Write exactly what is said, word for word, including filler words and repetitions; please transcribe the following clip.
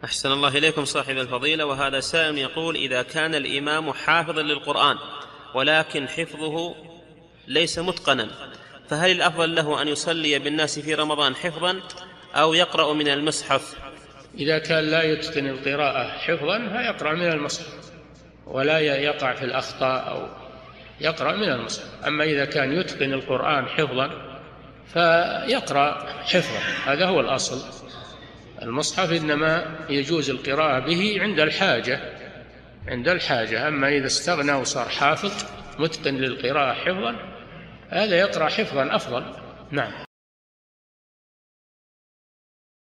أحسن الله إليكم صاحب الفضيلة. وهذا سائل يقول: إذا كان الإمام حافظا للقرآن ولكن حفظه ليس متقنا، فهل الأفضل له أن يصلي بالناس في رمضان حفظا أو يقرأ من المصحف؟ إذا كان لا يتقن القراءة حفظا فيقرأ من المصحف ولا يقع في الأخطاء، أو يقرأ من المصحف. أما إذا كان يتقن القرآن حفظا فيقرأ حفظا، هذا هو الأصل. المصحف إنما يجوز القراءة به عند الحاجة عند الحاجة أما إذا استغنى وصار حافظ متقن للقراءة حفظا، هذا يقرأ حفظا أفضل. نعم.